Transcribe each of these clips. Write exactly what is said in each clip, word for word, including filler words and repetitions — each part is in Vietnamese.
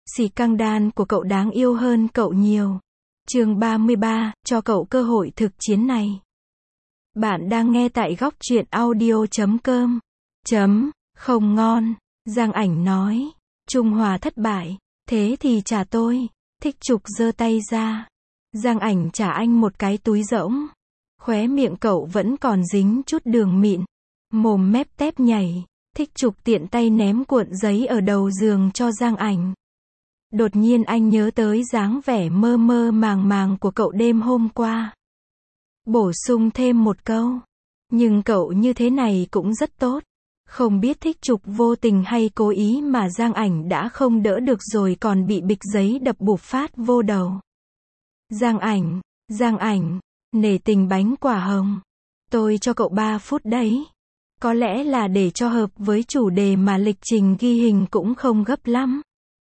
Xì căng đan của cậu đáng yêu hơn cậu nhiều. Chương ba mươi ba, cho cậu cơ hội thực chiến này. Bạn đang nghe tại góc truyện audio chấm com. Chấm, không ngon. Giang Ảnh nói. Trung Hòa thất bại. Thế thì trả tôi. Thích Trục giơ tay ra. Giang Ảnh trả anh một cái túi rỗng. Khóe miệng cậu vẫn còn dính chút đường mịn. Mồm mép tép nhảy. Thích Trục tiện tay ném cuộn giấy ở đầu giường cho Giang Ảnh. Đột nhiên anh nhớ tới dáng vẻ mơ mơ màng màng của cậu đêm hôm qua. Bổ sung thêm một câu. Nhưng cậu như thế này cũng rất tốt. Không biết Thích Trục vô tình hay cố ý mà Giang Ảnh đã không đỡ được rồi còn bị bịch giấy đập bụp phát vô đầu. Giang Ảnh, Giang Ảnh, nể tình bánh quả hồng. Tôi cho cậu ba phút đấy. Có lẽ là để cho hợp với chủ đề mà lịch trình ghi hình cũng không gấp lắm.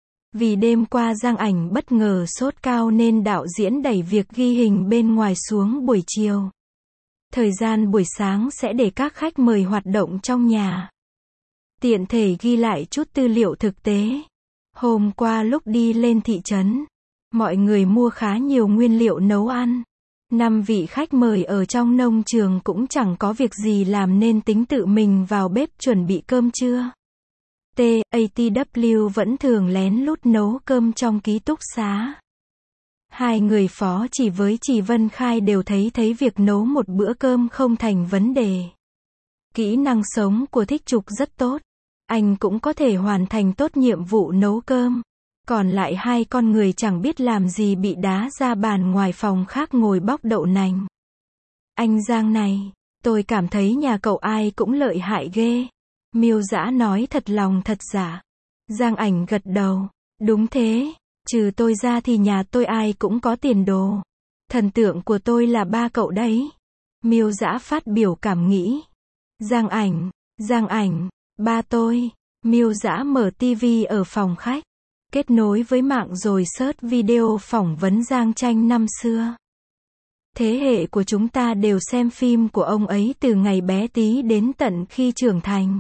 Vì đêm qua Giang Ảnh bất ngờ sốt cao nên đạo diễn đẩy việc ghi hình bên ngoài xuống buổi chiều. Thời gian buổi sáng sẽ để các khách mời hoạt động trong nhà. Tiện thể ghi lại chút tư liệu thực tế. Hôm qua lúc đi lên thị trấn, mọi người mua khá nhiều nguyên liệu nấu ăn. Năm vị khách mời ở trong nông trường cũng chẳng có việc gì làm nên tính tự mình vào bếp chuẩn bị cơm trưa. T, a tê vê vẫn thường lén lút nấu cơm trong ký túc xá. Hai người phó chỉ với chị Vân Khai đều thấy thấy việc nấu một bữa cơm không thành vấn đề. Kỹ năng sống của Thích Trục rất tốt. Anh cũng có thể hoàn thành tốt nhiệm vụ nấu cơm. Còn lại hai con người chẳng biết làm gì bị đá ra bàn ngoài phòng khác ngồi bóc đậu nành. Anh Giang này, tôi cảm thấy nhà cậu ai cũng lợi hại ghê. Miêu Dã nói thật lòng thật giả. Giang Ảnh gật đầu. Đúng thế, trừ tôi ra thì nhà tôi ai cũng có tiền đồ. Thần tượng của tôi là ba cậu đấy. Miêu Dã phát biểu cảm nghĩ. Giang Ảnh, Giang Ảnh, ba tôi. Miêu Dã mở tivi ở phòng khách. Kết nối với mạng rồi search video phỏng vấn Giang Tranh năm xưa. Thế hệ của chúng ta đều xem phim của ông ấy từ ngày bé tí đến tận khi trưởng thành.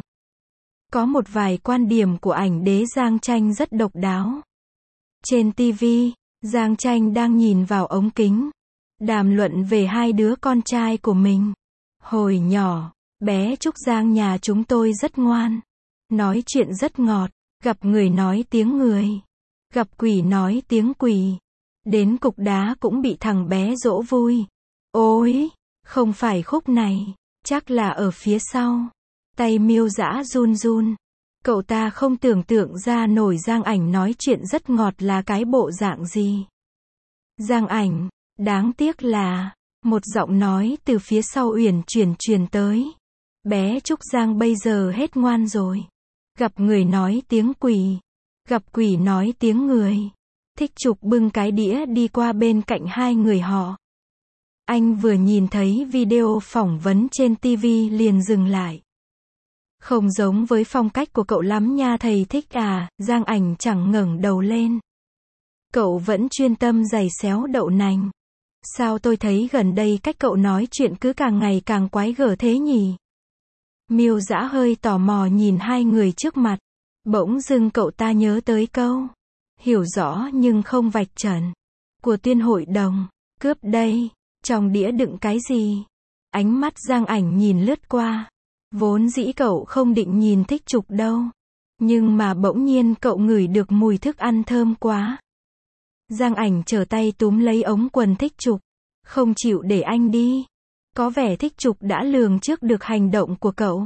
Có một vài quan điểm của ảnh đế Giang Tranh rất độc đáo. Trên tivi, Giang Tranh đang nhìn vào ống kính, đàm luận về hai đứa con trai của mình. Hồi nhỏ, bé Trúc Giang nhà chúng tôi rất ngoan, nói chuyện rất ngọt, gặp người nói tiếng người, gặp quỷ nói tiếng quỷ. Đến cục đá cũng bị thằng bé dỗ vui. Ôi, không phải khúc này, chắc là ở phía sau. Tay Miêu Dã run run. Cậu ta không tưởng tượng ra nổi Giang Ảnh nói chuyện rất ngọt là cái bộ dạng gì. Giang Ảnh, đáng tiếc là, một giọng nói từ phía sau uyển chuyển truyền tới. Bé Trúc Giang bây giờ hết ngoan rồi. Gặp người nói tiếng quỷ, gặp quỷ nói tiếng người. Thích Trục bưng cái đĩa đi qua bên cạnh hai người họ. Anh vừa nhìn thấy video phỏng vấn trên tivi liền dừng lại. Không giống với phong cách của cậu lắm nha thầy Thích à, Giang Ảnh chẳng ngẩng đầu lên. Cậu vẫn chuyên tâm giày xéo đậu nành. Sao tôi thấy gần đây cách cậu nói chuyện cứ càng ngày càng quái gở thế nhỉ? Miêu Dã hơi tò mò nhìn hai người trước mặt. Bỗng dưng cậu ta nhớ tới câu. Hiểu rõ nhưng không vạch trần. Của Tuyên Hội Đồng. Cướp đây. Trong đĩa đựng cái gì? Ánh mắt Giang Ảnh nhìn lướt qua. Vốn dĩ cậu không định nhìn Thích Trục đâu. Nhưng mà bỗng nhiên cậu ngửi được mùi thức ăn thơm quá. Giang Ảnh trở tay túm lấy ống quần Thích Trục. Không chịu để anh đi. Có vẻ Thích Trục đã lường trước được hành động của cậu.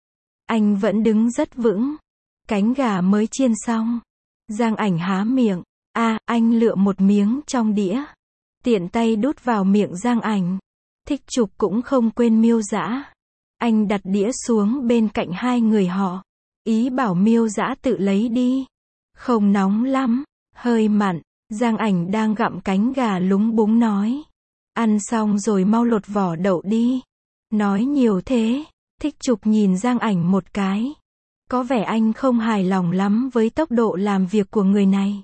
Anh vẫn đứng rất vững. Cánh gà mới chiên xong. Giang Ảnh há miệng. À, anh lựa một miếng trong đĩa. Tiện tay đút vào miệng Giang Ảnh. Thích Trục cũng không quên Miêu Dã. Anh đặt đĩa xuống bên cạnh hai người họ. Ý bảo Miêu Dã tự lấy đi. Không nóng lắm, hơi mặn. Giang Ảnh đang gặm cánh gà lúng búng nói. Ăn xong rồi mau lột vỏ đậu đi. Nói nhiều thế. Thích Trục nhìn Giang Ảnh một cái. Có vẻ anh không hài lòng lắm với tốc độ làm việc của người này.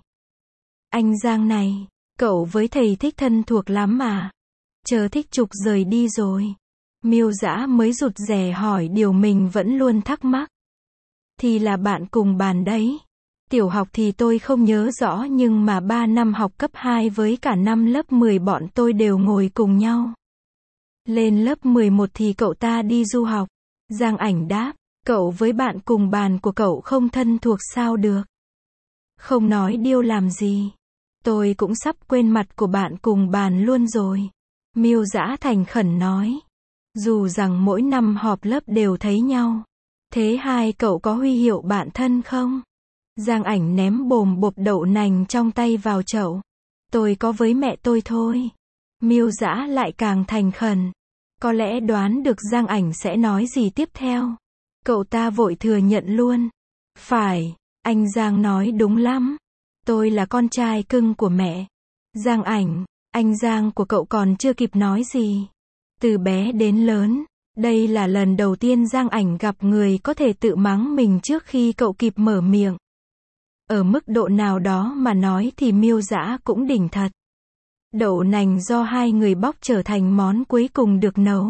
Anh Giang này, cậu với thầy Thích thân thuộc lắm mà. Chờ Thích Trục rời đi rồi. Miêu Dã mới rụt rè hỏi điều mình vẫn luôn thắc mắc. Thì là bạn cùng bàn đấy. Tiểu học thì tôi không nhớ rõ nhưng mà ba năm học cấp hai với cả năm lớp mười bọn tôi đều ngồi cùng nhau. Lên lớp mười một thì cậu ta đi du học. Giang Ảnh đáp, cậu với bạn cùng bàn của cậu không thân thuộc sao được? Không nói điêu làm gì. Tôi cũng sắp quên mặt của bạn cùng bàn luôn rồi. Miêu Dã thành khẩn nói. Dù rằng mỗi năm họp lớp đều thấy nhau. Thế hai cậu có huy hiệu bạn thân không? Giang Ảnh ném bồm bộp đậu nành trong tay vào chậu. Tôi có với mẹ tôi thôi. Miêu Dã lại càng thành khẩn. Có lẽ đoán được Giang Ảnh sẽ nói gì tiếp theo. Cậu ta vội thừa nhận luôn. Phải, anh Giang nói đúng lắm. Tôi là con trai cưng của mẹ. Giang Ảnh, anh Giang của cậu còn chưa kịp nói gì. Từ bé đến lớn, đây là lần đầu tiên Giang Ảnh gặp người có thể tự mắng mình trước khi cậu kịp mở miệng. Ở mức độ nào đó mà nói thì Miêu Dã cũng đỉnh thật. Đậu nành do hai người bóc trở thành món cuối cùng được nấu.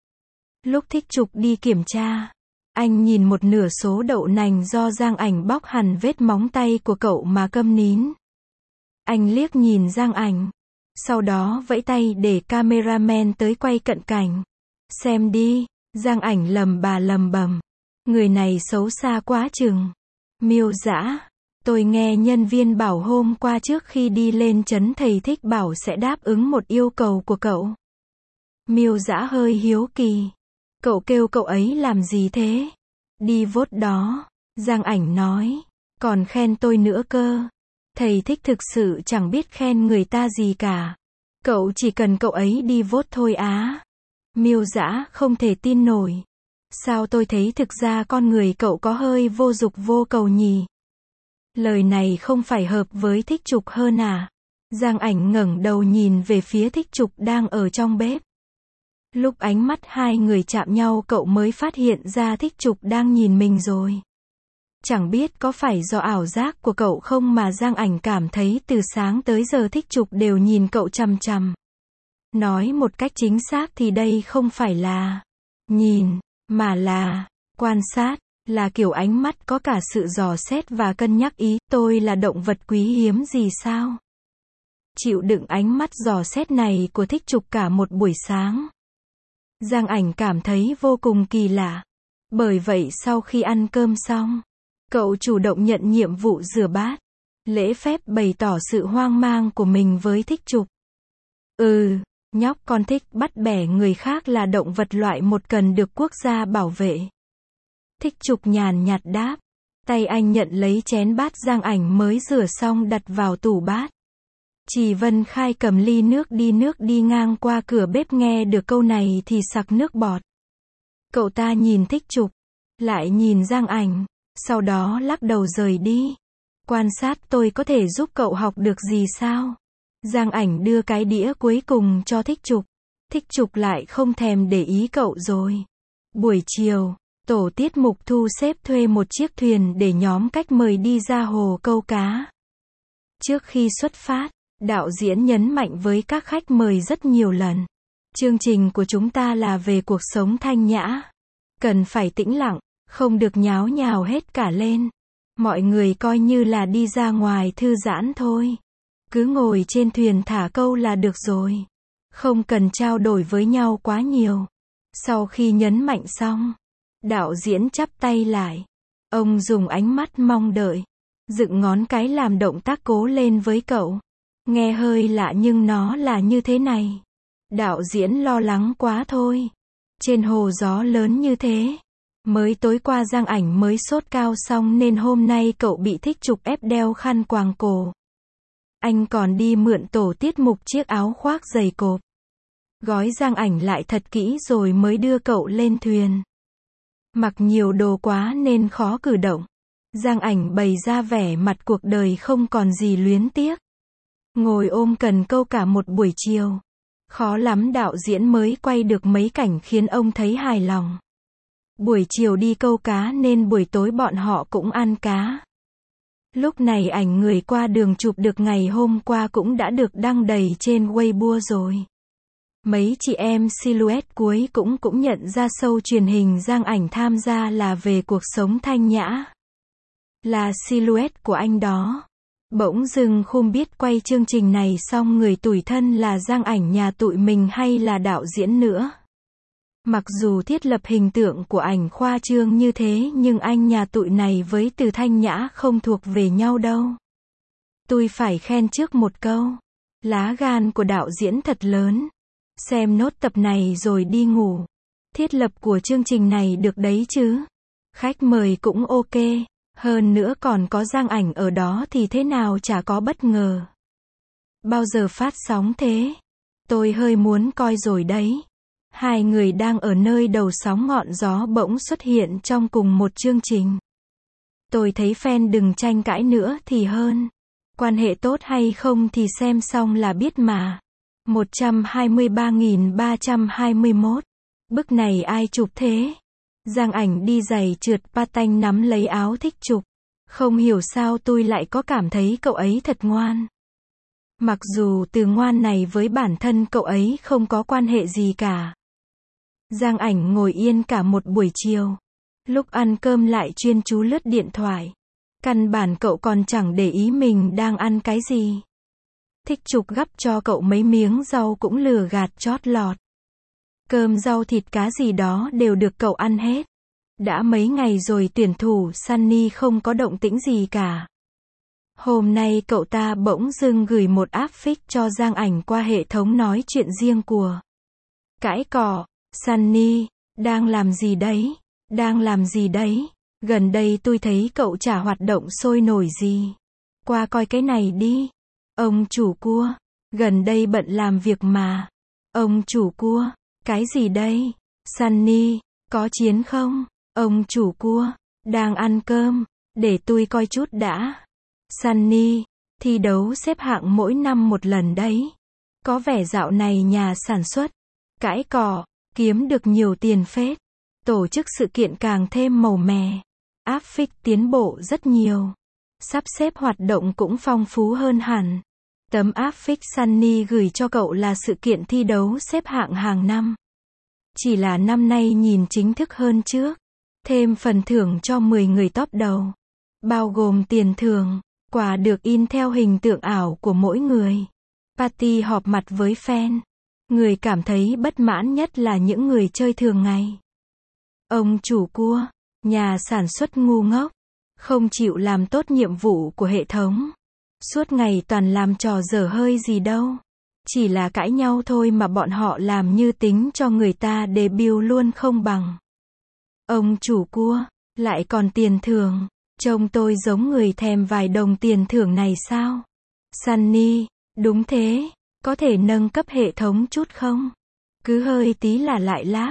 Lúc Thích Trục đi kiểm tra, anh nhìn một nửa số đậu nành do Giang Ảnh bóc hẳn vết móng tay của cậu mà câm nín. Anh liếc nhìn Giang Ảnh, sau đó vẫy tay để cameraman tới quay cận cảnh. Xem đi, Giang Ảnh lầm bà lầm bầm. Người này xấu xa quá chừng. Miêu Dã, tôi nghe nhân viên bảo hôm qua trước khi đi lên trấn thầy Thích bảo sẽ đáp ứng một yêu cầu của cậu. Miêu Dã hơi hiếu kỳ. Cậu kêu cậu ấy làm gì thế? Đi vote đó, Giang Ảnh nói. Còn khen tôi nữa cơ. Thầy Thích thực sự chẳng biết khen người ta gì cả. Cậu chỉ cần cậu ấy đi vote thôi á. Miêu Dã không thể tin nổi. Sao tôi thấy thực ra con người cậu có hơi vô dục vô cầu nhỉ? Lời này không phải hợp với Thích Trục hơn à? Giang Ảnh ngẩng đầu nhìn về phía Thích Trục đang ở trong bếp. Lúc ánh mắt hai người chạm nhau cậu mới phát hiện ra Thích Trục đang nhìn mình rồi. Chẳng biết có phải do ảo giác của cậu không mà Giang Ảnh cảm thấy từ sáng tới giờ Thích Trục đều nhìn cậu chằm chằm. Nói một cách chính xác thì đây không phải là nhìn, mà là quan sát, là kiểu ánh mắt có cả sự dò xét và cân nhắc ý. Tôi là động vật quý hiếm gì sao? Chịu đựng ánh mắt dò xét này của Thích Trục cả một buổi sáng. Giang Ảnh cảm thấy vô cùng kỳ lạ. Bởi vậy sau khi ăn cơm xong, cậu chủ động nhận nhiệm vụ rửa bát. Lễ phép bày tỏ sự hoang mang của mình với Thích Trục. Ừ, nhóc con thích bắt bẻ người khác là động vật loại một cần được quốc gia bảo vệ. Thích Trục nhàn nhạt đáp. Tay anh nhận lấy chén bát Giang Ảnh mới rửa xong đặt vào tủ bát. Chỉ Vân Khai cầm ly nước đi nước đi ngang qua cửa bếp nghe được câu này thì sặc nước bọt. Cậu ta nhìn Thích Trục, lại nhìn Giang Ảnh, sau đó lắc đầu rời đi. Quan sát tôi có thể giúp cậu học được gì sao? Giang Ảnh đưa cái đĩa cuối cùng cho Thích Trục. Thích Trục lại không thèm để ý cậu rồi. Buổi chiều, tổ tiết mục thu xếp thuê một chiếc thuyền để nhóm khách mời đi ra hồ câu cá. Trước khi xuất phát, đạo diễn nhấn mạnh với các khách mời rất nhiều lần. Chương trình của chúng ta là về cuộc sống thanh nhã. Cần phải tĩnh lặng, không được nháo nhào hết cả lên. Mọi người coi như là đi ra ngoài thư giãn thôi. Cứ ngồi trên thuyền thả câu là được rồi. Không cần trao đổi với nhau quá nhiều. Sau khi nhấn mạnh xong, đạo diễn chắp tay lại. Ông dùng ánh mắt mong đợi, dựng ngón cái làm động tác cố lên với cậu. Nghe hơi lạ nhưng nó là như thế này. Đạo diễn lo lắng quá thôi. Trên hồ gió lớn như thế. Mới tối qua Giang Ảnh mới sốt cao xong nên hôm nay cậu bị Thích Trục ép đeo khăn quàng cổ. Anh còn đi mượn tổ tiết mục chiếc áo khoác dày cộp. Gói Giang Ảnh lại thật kỹ rồi mới đưa cậu lên thuyền. Mặc nhiều đồ quá nên khó cử động. Giang Ảnh bày ra vẻ mặt cuộc đời không còn gì luyến tiếc. Ngồi ôm cần câu cả một buổi chiều. Khó lắm đạo diễn mới quay được mấy cảnh khiến ông thấy hài lòng. Buổi chiều đi câu cá nên buổi tối bọn họ cũng ăn cá. Lúc này ảnh người qua đường chụp được ngày hôm qua cũng đã được đăng đầy trên Weibo rồi. Mấy chị em Silhouette cuối cũng cũng nhận ra show truyền hình Giang Ảnh tham gia là về cuộc sống thanh nhã. Là silhouette của anh đó. Bỗng dưng không biết quay chương trình này xong người tủi thân là Giang Ảnh nhà tụi mình hay là đạo diễn nữa. Mặc dù thiết lập hình tượng của ảnh khoa trương như thế nhưng anh nhà tụi này với Từ Thanh Nhã không thuộc về nhau đâu. Tôi phải khen trước một câu. Lá gan của đạo diễn thật lớn. Xem nốt tập này rồi đi ngủ. Thiết lập của chương trình này được đấy chứ. Khách mời cũng ok. Hơn nữa còn có Giang Ảnh ở đó thì thế nào chả có bất ngờ. Bao giờ phát sóng thế? Tôi hơi muốn coi rồi đấy. Hai người đang ở nơi đầu sóng ngọn gió bỗng xuất hiện trong cùng một chương trình. Tôi thấy fan đừng tranh cãi nữa thì hơn. Quan hệ tốt hay không thì xem xong là biết mà. một trăm hai mươi ba nghìn ba trăm hai mươi mốt. Bức này ai chụp thế? Giang Ảnh đi giày trượt patin nắm lấy áo thích chụp. Không hiểu sao tôi lại có cảm thấy cậu ấy thật ngoan. Mặc dù từ ngoan này với bản thân cậu ấy không có quan hệ gì cả. Giang Ảnh ngồi yên cả một buổi chiều. Lúc ăn cơm lại chuyên chú lướt điện thoại. Căn bản cậu còn chẳng để ý mình đang ăn cái gì. Thích Trục gắp cho cậu mấy miếng rau cũng lừa gạt chót lọt. Cơm rau thịt cá gì đó đều được cậu ăn hết. Đã mấy ngày rồi tuyển thủ Sunny không có động tĩnh gì cả. Hôm nay cậu ta bỗng dưng gửi một áp phích cho Giang Ảnh qua hệ thống nói chuyện riêng của. Cãi cọ, Sunny, đang làm gì đấy? Đang làm gì đấy? Gần đây tôi thấy cậu chả hoạt động sôi nổi gì. Qua coi cái này đi. Ông chủ cua, gần đây bận làm việc mà. Ông chủ cua, cái gì đây? Sunny, có chiến không? Ông chủ cua, đang ăn cơm, để tôi coi chút đã. Sunny, thi đấu xếp hạng mỗi năm một lần đấy. Có vẻ dạo này nhà sản xuất, cãi cọ, kiếm được nhiều tiền phết. Tổ chức sự kiện càng thêm màu mè. Áp phích tiến bộ rất nhiều. Sắp xếp hoạt động cũng phong phú hơn hẳn. Tấm áp phích Sunny gửi cho cậu là sự kiện thi đấu xếp hạng hàng năm. Chỉ là năm nay nhìn chính thức hơn trước. Thêm phần thưởng cho mười người top đầu. Bao gồm tiền thưởng, quà được in theo hình tượng ảo của mỗi người. Party họp mặt với fan. Người cảm thấy bất mãn nhất là những người chơi thường ngày. Ông chủ cua, nhà sản xuất ngu ngốc, không chịu làm tốt nhiệm vụ của hệ thống. Suốt ngày toàn làm trò dở hơi gì đâu. Chỉ là cãi nhau thôi mà bọn họ làm như tính cho người ta debut luôn không bằng. Ông chủ cua, lại còn tiền thưởng. Trông tôi giống người thèm vài đồng tiền thưởng này sao? Sunny, đúng thế, có thể nâng cấp hệ thống chút không? Cứ hơi tí là lại lag.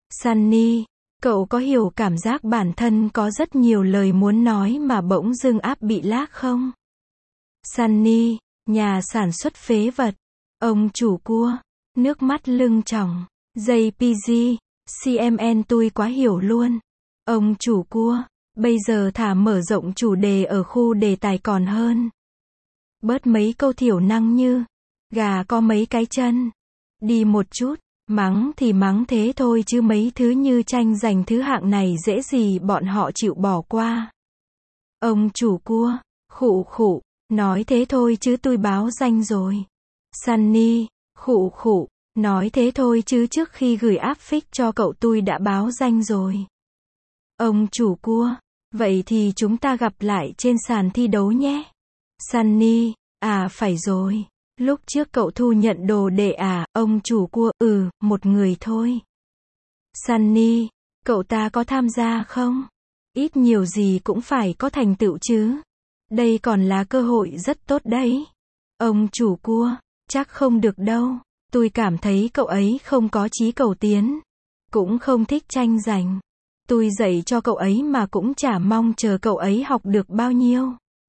Sunny, cậu có hiểu cảm giác bản thân có rất nhiều lời muốn nói mà bỗng dưng áp bị lag không? Sunny, nhà sản xuất phế vật. Ông chủ cua, nước mắt lưng tròng. gi pê giê, xê em en tôi quá hiểu luôn. Ông chủ cua, bây giờ thả mở rộng chủ đề ở khu đề tài còn hơn. Bớt mấy câu thiểu năng như, gà có mấy cái chân. Đi một chút, mắng thì mắng thế thôi chứ mấy thứ như tranh giành thứ hạng này dễ gì bọn họ chịu bỏ qua. Ông chủ cua, khụ khụ, nói thế thôi chứ tôi báo danh rồi. Sunny, khụ khụ, nói thế thôi chứ trước khi gửi áp phích cho cậu tôi đã báo danh rồi. Ông chủ cua, vậy thì chúng ta gặp lại trên sàn thi đấu nhé. Sunny, à phải rồi. Lúc trước cậu thu nhận đồ đệ à, ông chủ cua, ừ, một người thôi. Sunny, cậu ta có tham gia không? Ít nhiều gì cũng phải có thành tựu chứ. Đây còn là cơ hội rất tốt đấy. Ông chủ cua, chắc không được đâu. Tôi cảm thấy cậu ấy không có chí cầu tiến. Cũng không thích tranh giành. Tôi dạy cho cậu ấy mà cũng chả mong chờ cậu ấy học được bao nhiêu.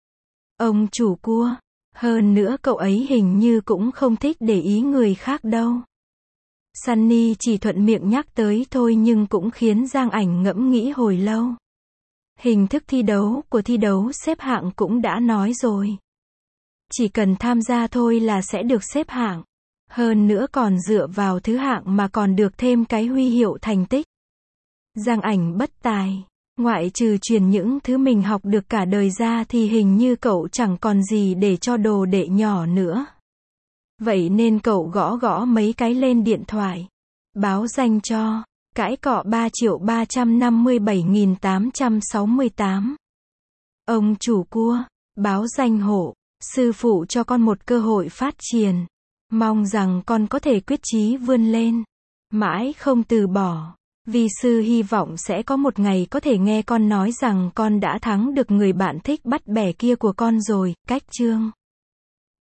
Ông chủ cua, hơn nữa cậu ấy hình như cũng không thích để ý người khác đâu. Sunny chỉ thuận miệng nhắc tới thôi nhưng cũng khiến Giang Ảnh ngẫm nghĩ hồi lâu. Hình thức thi đấu của thi đấu xếp hạng cũng đã nói rồi. Chỉ cần tham gia thôi là sẽ được xếp hạng. Hơn nữa còn dựa vào thứ hạng mà còn được thêm cái huy hiệu thành tích. Giang Ảnh bất tài. Ngoại trừ truyền những thứ mình học được cả đời ra thì hình như cậu chẳng còn gì để cho đồ đệ nhỏ nữa. Vậy nên cậu gõ gõ mấy cái lên điện thoại. Báo danh cho. Cãi cọ ba triệu ba trăm năm mươi bảy nghìn tám trăm sáu mươi tám. Ông chủ cua. Báo danh hộ. Sư phụ cho con một cơ hội phát triển. Mong rằng con có thể quyết chí vươn lên. Mãi không từ bỏ. Vì sư hy vọng sẽ có một ngày có thể nghe con nói rằng con đã thắng được người bạn thích bắt bẻ kia của con rồi. Cách chương